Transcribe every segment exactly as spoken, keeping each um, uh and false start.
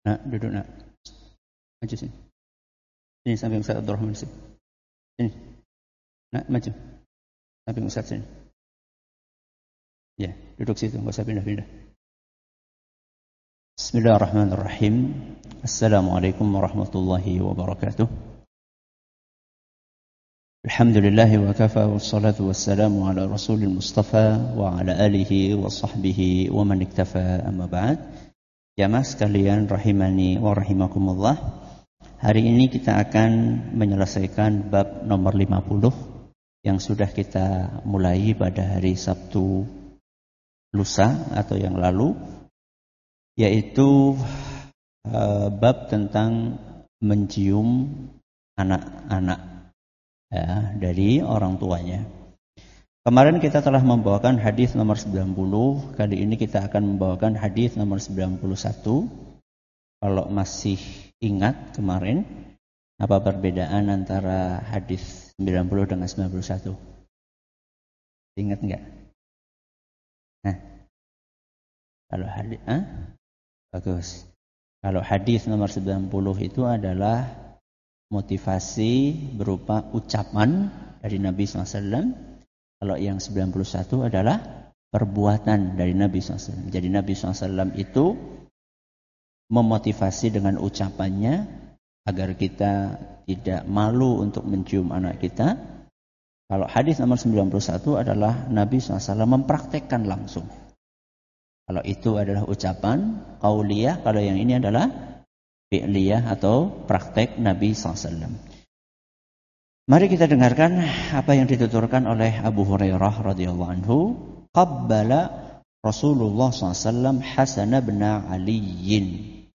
Nak, duduk nak. Maju sini. Sini samping Ustaz Abdurrahman sini. Sini. Nak, maju. Samping Ustaz sini. Ya, duduk situ, enggak usah pindah-pindah. Bismillahirrahmanirrahim. Assalamualaikum warahmatullahi wabarakatuh. Alhamdulillahi wa kafa wassalatu wassalamu ala rasulil mustafa wa ala alihi wa sahbihi wa man iktafa amma ba'd. Jamaah sekalian rahimani wa rahimakumullah. Hari ini kita akan menyelesaikan bab nomor lima puluh yang sudah kita mulai pada hari Sabtu lusa atau yang lalu, yaitu uh, bab tentang mencium anak-anak ya, dari orang tuanya. Kemarin kita telah membawakan hadis nomor sembilan puluh, kali ini kita akan membawakan hadis nomor sembilan puluh satu. Kalau masih ingat kemarin, apa perbedaan antara hadis sembilan puluh dengan sembilan puluh satu? Ingat enggak? Nah, kalau hadis, ah? Bagus. Kalau hadis nomor sembilan puluh itu adalah motivasi berupa ucapan dari Nabi shallallahu alaihi wasallam. Kalau yang sembilan puluh satu adalah perbuatan dari Nabi shallallahu alaihi wasallam. Jadi Nabi shallallahu alaihi wasallam itu memotivasi dengan ucapannya agar kita tidak malu untuk mencium anak kita. Kalau hadis nomor sembilan puluh satu adalah Nabi shallallahu alaihi wasallam mempraktekkan langsung. Kalau itu adalah ucapan qauliyah, kalau yang ini adalah fi'liyah atau praktek Nabi shallallahu alaihi wasallam. Mari kita dengarkan apa yang dituturkan oleh Abu Hurairah radhiyallahu anhu. Qabbala Rasulullah shallallahu alaihi wasallam Hasan bin Aliyin.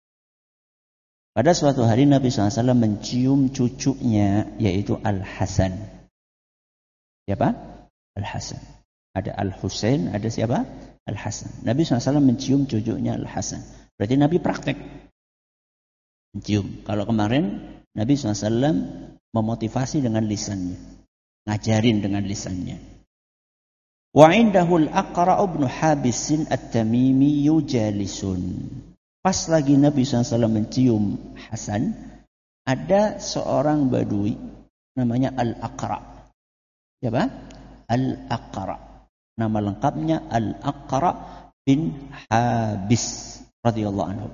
Pada suatu hari Nabi shallallahu alaihi wasallam mencium cucunya, yaitu Al-Hasan. Siapa? Al-Hasan. Ada Al-Husain, ada siapa? Al-Hasan. Nabi shallallahu alaihi wasallam mencium cucunya Al-Hasan. Berarti Nabi praktek mencium. Kalau kemarin Nabi shallallahu alaihi wasallam memotivasi dengan lisannya, ngajarin dengan lisannya. Wa indahu al-Aqra' ibn Habis at-Tamimi yujalisun. Pas lagi Nabi shallallahu alaihi wasallam mencium Hasan, ada seorang badui namanya Al-Aqra'. Siapa? Al-Aqra'. Nama lengkapnya Al-Aqra' bin Habis radhiyallahu anhu.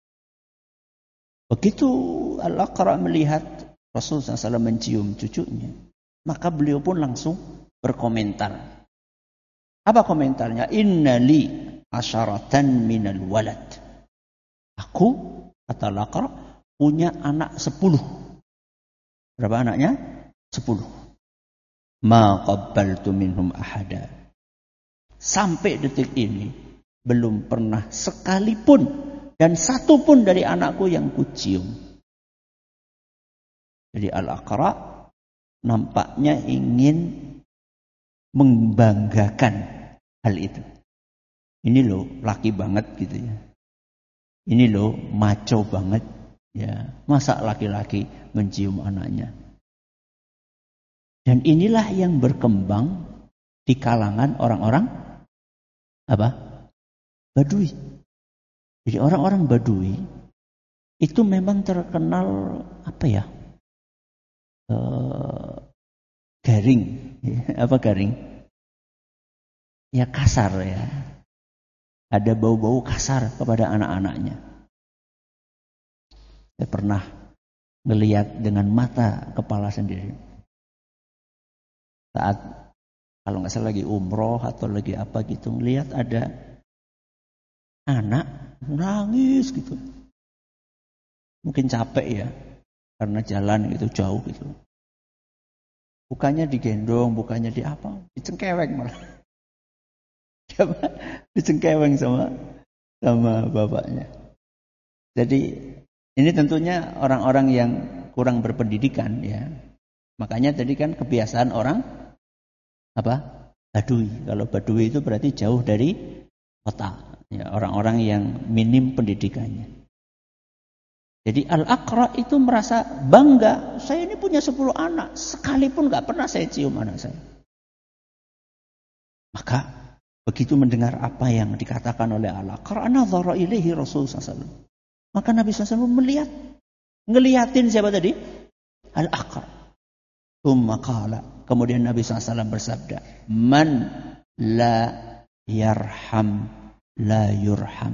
Begitu Al-Aqra' melihat Rasul shallallahu alaihi wasallam mencium cucunya, maka beliau pun langsung berkomentar. Apa komentarnya? Innali asyaratan minal walad. Aku, kata Al-Aqra', punya anak sepuluh. Berapa anaknya? Sepuluh. Ma qabbaltu minhum ahada. Sampai detik ini belum pernah sekalipun dan satu pun dari anakku yang kucium. Jadi Al-Aqra' nampaknya ingin membanggakan hal itu. Ini loh laki banget gitu ya. Ini loh maco banget ya. Masa laki-laki mencium anaknya? Dan inilah yang berkembang di kalangan orang-orang apa? Badui. Jadi orang-orang Badui itu memang terkenal apa ya? Uh, garing. Apa garing? Ya kasar ya. Ada bau-bau kasar kepada anak-anaknya. Saya pernah melihat dengan mata kepala sendiri. Saat kalau nggak salah lagi umroh atau lagi apa gitu, melihat ada anak nangis gitu. Mungkin capek ya, karena jalan gitu jauh gitu. Bukannya digendong, bukannya di apa, dicengkeweng malah. Dicengkeweng sama sama bapaknya. Jadi ini tentunya orang-orang yang kurang berpendidikan ya. Makanya tadi kan kebiasaan orang apa? Badui. Kalau Badui itu berarti jauh dari kota. Ya, orang-orang yang minim pendidikannya. Jadi Al-Aqra' itu merasa bangga. Saya ini punya sepuluh anak. Sekalipun gak pernah saya cium anak saya. Maka begitu mendengar apa yang dikatakan oleh Al-Aqra', nazara ilaihi Rasul sallallahu alaihi wasallam. Maka Nabi shallallahu alaihi wasallam melihat, ngeliatin siapa tadi? Al-Aqra. Tsumma qala, kemudian Nabi shallallahu alaihi wasallam bersabda, man la yarham la yurham.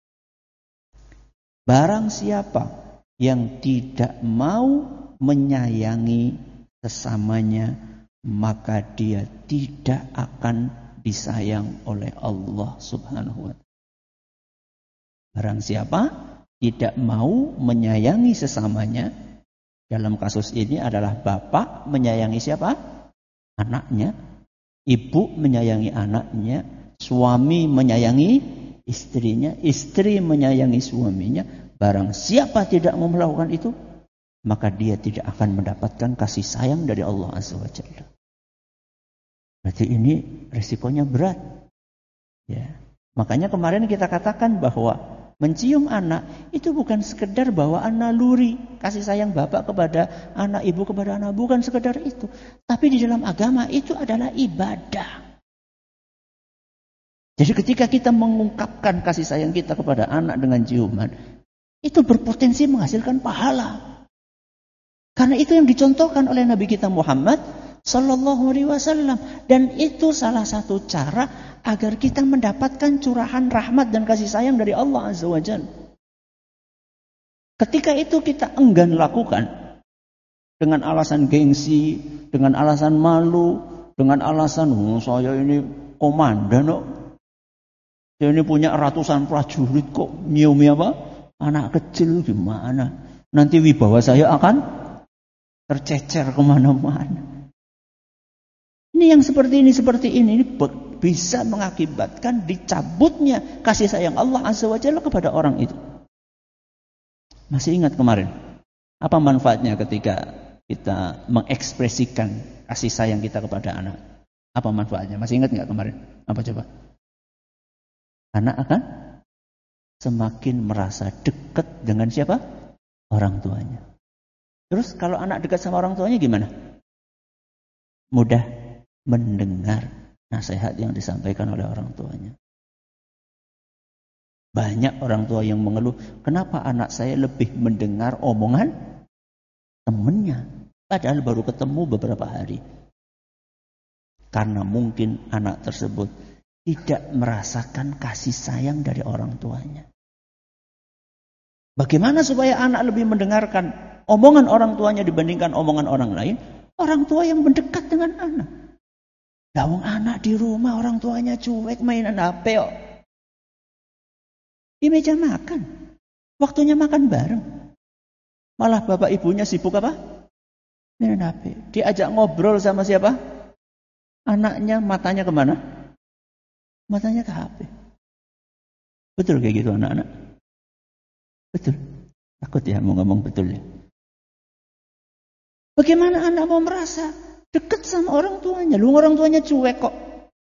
Barang siapa yang tidak mau menyayangi sesamanya, maka dia tidak akan disayang oleh Allah Subhanahu wa taala. Barang siapa tidak mau menyayangi sesamanya, dalam kasus ini adalah bapak menyayangi siapa? Anaknya, ibu menyayangi anaknya, suami menyayangi istrinya, istri menyayangi suaminya. Barang siapa tidak mau melakukan itu, maka dia tidak akan mendapatkan kasih sayang dari Allah Azza wa Jalla. Berarti ini resikonya berat. Ya. Makanya kemarin kita katakan bahwa mencium anak itu bukan sekedar bawaan naluri, kasih sayang bapak kepada anak, ibu kepada anak, bukan sekedar itu. Tapi di dalam agama itu adalah ibadah. Jadi ketika kita mengungkapkan kasih sayang kita kepada anak dengan ciuman, itu berpotensi menghasilkan pahala. Karena itu yang dicontohkan oleh Nabi kita Muhammad Sallallahu Alaihi Wasallam, dan itu salah satu cara agar kita mendapatkan curahan rahmat dan kasih sayang dari Allah Azza wa Jalla. Ketika itu kita enggan lakukan dengan alasan gengsi, dengan alasan malu, dengan alasan oh, saya ini komandan kok, saya ini punya ratusan prajurit kok, nyiumi apa? Anak kecil gimana? Nanti wibawa saya akan tercecer kemana-mana. Ini yang seperti ini, seperti ini, ini bisa mengakibatkan dicabutnya kasih sayang Allah Azza wa Jalla kepada orang itu. Masih ingat kemarin? Apa manfaatnya ketika kita mengekspresikan kasih sayang kita kepada anak? Apa manfaatnya? Masih ingat nggak kemarin? Apa coba? Anak akan semakin merasa dekat dengan siapa? Orang tuanya. Terus kalau anak dekat sama orang tuanya gimana? Mudah mendengar nasihat yang disampaikan oleh orang tuanya. Banyak orang tua yang mengeluh, kenapa anak saya lebih mendengar omongan temannya, padahal baru ketemu beberapa hari. Karena mungkin anak tersebut tidak merasakan kasih sayang dari orang tuanya. Bagaimana supaya anak lebih mendengarkan omongan orang tuanya dibandingkan omongan orang lain? Orang tua yang mendekat dengan anak. Lawang anak di rumah orang tuanya cuek mainan H P kok. Di meja makan. Waktunya makan bareng. Malah bapak ibunya sibuk apa? Mainan H P. Diajak ngobrol sama siapa? Anaknya matanya kemana? Matanya ke H P. Betul kayak gitu anak-anak? Betul. Takut ya mau ngomong betul ya. Bagaimana anak mau merasa dekat sama orang tuanya? Lu orang tuanya cuek kok.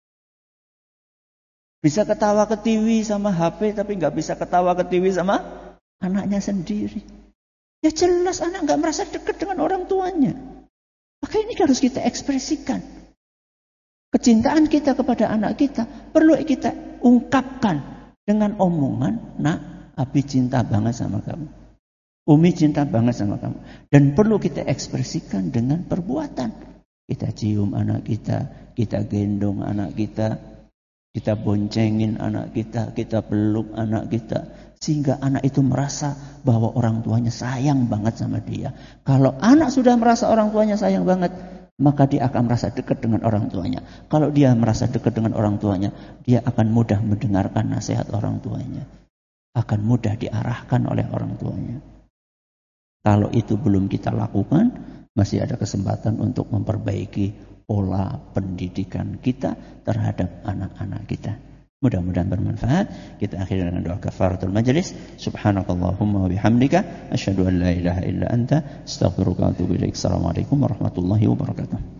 Bisa ketawa ke T V sama H P, tapi nggak bisa ketawa ke T V sama anaknya sendiri. Ya jelas anak nggak merasa dekat dengan orang tuanya. Maka ini harus kita ekspresikan. Kecintaan kita kepada anak kita perlu kita ungkapkan dengan omongan, nak, Abi cinta banget sama kamu. Umi cinta banget sama kamu. Dan perlu kita ekspresikan dengan perbuatan. Kita cium anak kita, kita gendong anak kita, kita boncengin anak kita, kita peluk anak kita. Sehingga anak itu merasa bahwa orang tuanya sayang banget sama dia. Kalau anak sudah merasa orang tuanya sayang banget, maka dia akan merasa dekat dengan orang tuanya. Kalau dia merasa dekat dengan orang tuanya, dia akan mudah mendengarkan nasihat orang tuanya. Akan mudah diarahkan oleh orang tuanya. Kalau itu belum kita lakukan, masih ada kesempatan untuk memperbaiki pola pendidikan kita terhadap anak-anak kita. Mudah-mudahan bermanfaat. Kita akhiri dengan doa kafaratul majlis. Subhanakallahumma wa bihamdika asyhadu an la ilaha illa anta astaghfiruka wa atubu ilaik. Assalamualaikum warahmatullahi wabarakatuh.